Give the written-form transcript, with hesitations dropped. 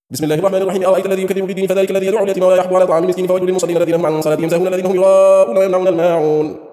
بسم الله الرحمن الرحيم. أرأيت الذي يكذب بالدين فذلك الذي يدعو اليتيم ولا يحض على طعام المسكين فويل للمصلين الذين هم عن صلاتهم ساهون الذين هم يراءون ويمنعون الماعون.